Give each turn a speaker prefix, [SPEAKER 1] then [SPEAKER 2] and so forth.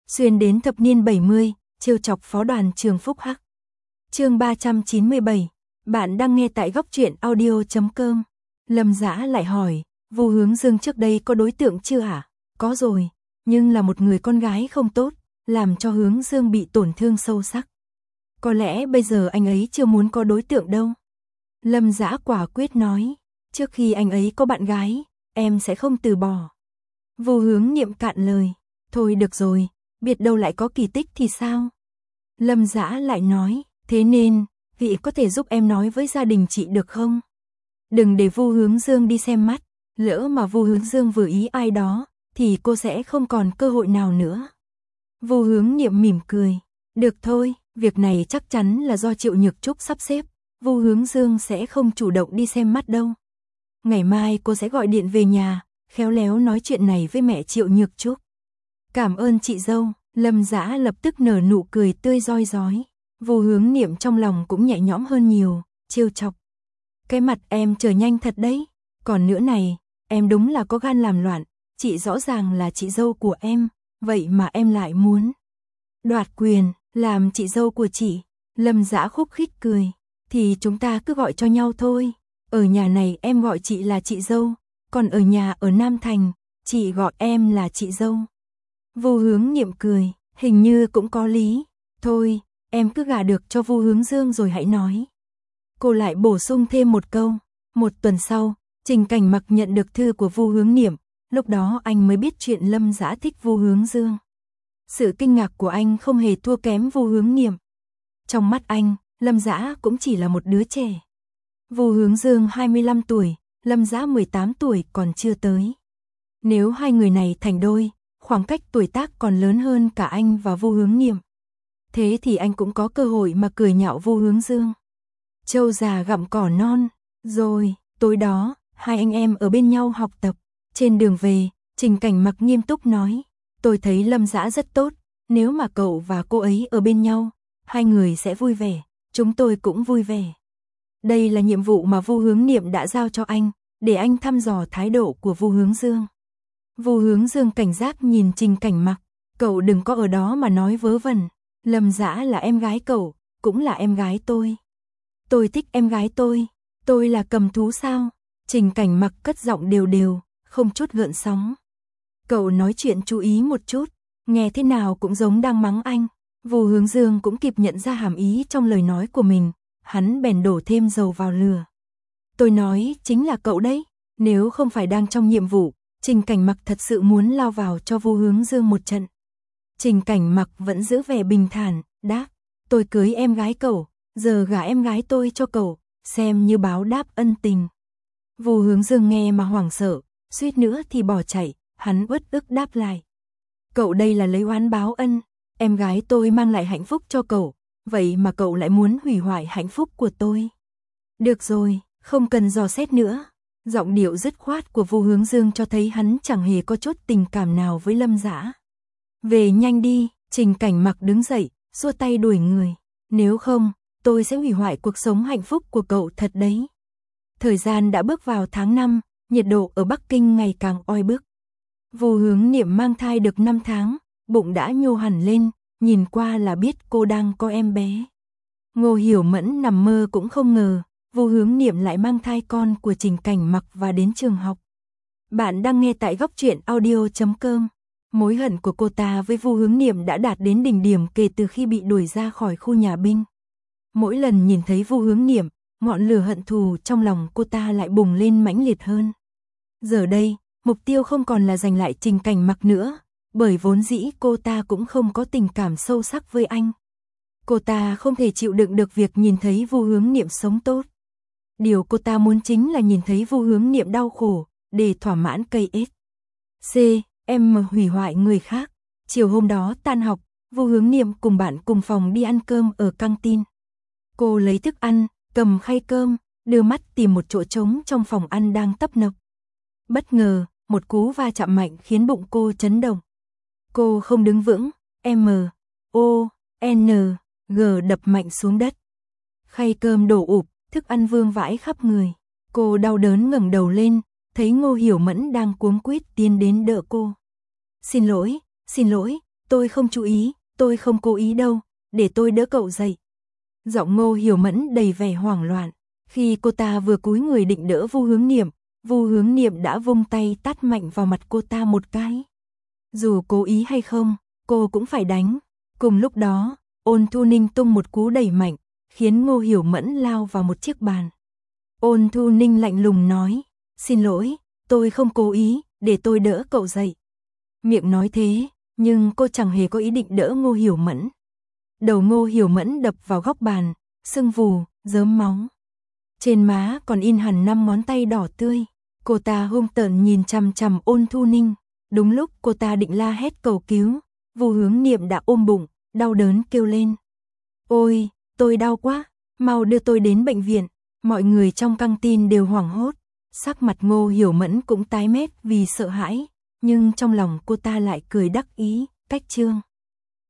[SPEAKER 1] Xuyên đến thập niên 70, trêu chọc phó đoàn trường Phúc Hắc. Chương 397. Bạn đang nghe tại góc truyện audio.com. Lâm Dã lại hỏi, Vu Hướng Dương trước đây có đối tượng chưa hả? Có rồi, nhưng là một người con gái không tốt, làm cho Hướng Dương bị tổn thương sâu sắc. Có lẽ bây giờ anh ấy chưa muốn có đối tượng đâu. Lâm Dã quả quyết nói, trước khi anh ấy có bạn gái, em sẽ không từ bỏ. Vu Hướng Niệm cạn lời, thôi được rồi, biết đâu lại có kỳ tích thì sao? Lâm Dã lại nói, thế nên, vị có thể giúp em nói với gia đình chị được không? Đừng để Vu Hướng Dương đi xem mắt, lỡ mà Vu Hướng Dương vừa ý ai đó, thì cô sẽ không còn cơ hội nào nữa. Vu Hướng Niệm mỉm cười, được thôi, việc này chắc chắn là do Triệu Nhược Trúc sắp xếp, Vu Hướng Dương sẽ không chủ động đi xem mắt đâu. Ngày mai cô sẽ gọi điện về nhà, khéo léo nói chuyện này với mẹ Triệu Nhược Trúc. Cảm ơn chị dâu. Lâm Dã lập tức nở nụ cười tươi rói rói. Vu Hướng Niệm trong lòng cũng nhẹ nhõm hơn nhiều, trêu chọc. Cái mặt em trở nhanh thật đấy, còn nữa này, em đúng là có gan làm loạn, chị rõ ràng là chị dâu của em, vậy mà em lại muốn đoạt quyền, làm chị dâu của chị. Lâm Dã khúc khích cười, thì chúng ta cứ gọi cho nhau thôi, ở nhà này em gọi chị là chị dâu, còn ở nhà ở Nam Thành, chị gọi em là chị dâu. Vu Hướng Niệm cười, hình như cũng có lý. Thôi, em cứ gả được cho Vu Hướng Dương rồi hãy nói. Cô lại bổ sung thêm một câu. Một tuần sau, Trình Cảnh Mặc nhận được thư của Vu Hướng Niệm, lúc đó anh mới biết chuyện Lâm Dã thích Vu Hướng Dương. Sự kinh ngạc của anh không hề thua kém Vu Hướng Niệm. Trong mắt anh, Lâm Dã cũng chỉ là một đứa trẻ. Vu Hướng Dương 25 tuổi, Lâm Dã 18 tuổi còn chưa tới. Nếu hai người này thành đôi, khoảng cách tuổi tác còn lớn hơn cả anh và Vu Hướng Niệm. Thế thì anh cũng có cơ hội mà cười nhạo Vu Hướng Dương. Trâu già gặm cỏ non. Rồi, tối đó, hai anh em ở bên nhau học tập. Trên đường về, Trình Cảnh Mặc nghiêm túc nói, tôi thấy Lâm Dã rất tốt, nếu mà cậu và cô ấy ở bên nhau, hai người sẽ vui vẻ, chúng tôi cũng vui vẻ. Đây là nhiệm vụ mà Vu Hướng Niệm đã giao cho anh, để anh thăm dò thái độ của Vu Hướng Dương. Vu Hướng Dương cảnh giác nhìn Trình Cảnh Mặc, cậu đừng có ở đó mà nói vớ vẩn, Lâm Dã là em gái cậu, cũng là em gái tôi. Tôi thích em gái tôi là cầm thú sao? Trình Cảnh Mặc cất giọng đều đều, không chút gợn sóng. Cậu nói chuyện chú ý một chút, nghe thế nào cũng giống đang mắng anh. Vu Hướng Dương cũng kịp nhận ra hàm ý trong lời nói của mình, hắn bèn đổ thêm dầu vào lửa. Tôi nói chính là cậu đấy, nếu không phải đang trong nhiệm vụ, Trình Cảnh Mặc thật sự muốn lao vào cho Vu Hướng Dương một trận. Trình Cảnh Mặc vẫn giữ vẻ bình thản, đáp, tôi cưới em gái cậu, giờ gả em gái tôi cho cậu, xem như báo đáp ân tình. Vu Hướng Dương nghe mà hoảng sợ, suýt nữa thì bỏ chạy, hắn uất ức đáp lại. Cậu đây là lấy oán báo ân, em gái tôi mang lại hạnh phúc cho cậu, vậy mà cậu lại muốn hủy hoại hạnh phúc của tôi. Được rồi, không cần dò xét nữa. Giọng điệu dứt khoát của Vu Hướng Dương cho thấy hắn chẳng hề có chút tình cảm nào với Lâm Dã. Về nhanh đi, Trình Cảnh Mặc đứng dậy, xua tay đuổi người. Nếu không, tôi sẽ hủy hoại cuộc sống hạnh phúc của cậu thật đấy. Thời gian đã bước vào tháng 5, nhiệt độ ở Bắc Kinh ngày càng oi bức. Vu Hướng Niệm mang thai được 5 tháng, bụng đã nhô hẳn lên, nhìn qua là biết cô đang có em bé. Ngô Hiểu Mẫn nằm mơ cũng không ngờ, Vu Hướng Niệm lại mang thai con của Trình Cảnh Mặc và đến trường học. Bạn đang nghe tại góc truyện audio.com. Mối hận của cô ta với Vu Hướng Niệm đã đạt đến đỉnh điểm kể từ khi bị đuổi ra khỏi khu nhà binh. Mỗi lần nhìn thấy Vu Hướng Niệm, ngọn lửa hận thù trong lòng cô ta lại bùng lên mãnh liệt hơn. Giờ đây, mục tiêu không còn là giành lại Trình Cảnh Mặc nữa, bởi vốn dĩ cô ta cũng không có tình cảm sâu sắc với anh. Cô ta không thể chịu đựng được việc nhìn thấy Vu Hướng Niệm sống tốt. Điều cô ta muốn chính là nhìn thấy Vu Hướng Niệm đau khổ, để thỏa mãn cây ếch. Em hủy hoại người khác. Chiều hôm đó tan học, Vu Hướng Niệm cùng bạn cùng phòng đi ăn cơm ở căng tin. Cô lấy thức ăn, cầm khay cơm, đưa mắt tìm một chỗ trống trong phòng ăn đang tấp nập. Bất ngờ, một cú va chạm mạnh khiến bụng cô chấn động. Cô không đứng vững, M-O-N-G đập mạnh xuống đất. Khay cơm đổ ụp, thức ăn vương vãi khắp người. Cô đau đớn ngẩng đầu lên, thấy Ngô Hiểu Mẫn đang cuống quýt tiến đến đỡ cô. Xin lỗi, tôi không chú ý, tôi không cố ý đâu, để tôi đỡ cậu dậy. Giọng Ngô Hiểu Mẫn đầy vẻ hoảng loạn, khi cô ta vừa cúi người định đỡ Vu Hướng Niệm đã vung tay tát mạnh vào mặt cô ta một cái. Dù cố ý hay không, cô cũng phải đánh. Cùng lúc đó, Ôn Thu Ninh tung một cú đẩy mạnh, khiến Ngô Hiểu Mẫn lao vào một chiếc bàn. Ôn Thu Ninh lạnh lùng nói, xin lỗi, tôi không cố ý, để tôi đỡ cậu dậy. Miệng nói thế, nhưng cô chẳng hề có ý định đỡ Ngô Hiểu Mẫn. Đầu Ngô Hiểu Mẫn đập vào góc bàn, sưng vù, rớm máu. Trên má còn in hẳn 5 ngón tay đỏ tươi. Cô ta hung tợn nhìn chằm chằm Ôn Thu Ninh. Đúng lúc cô ta định la hét cầu cứu, Vu Hướng Niệm đã ôm bụng, đau đớn kêu lên. Ôi, tôi đau quá, mau đưa tôi đến bệnh viện. Mọi người trong căng tin đều hoảng hốt. Sắc mặt Ngô Hiểu Mẫn cũng tái mét vì sợ hãi, nhưng trong lòng cô ta lại cười đắc ý, cách trương.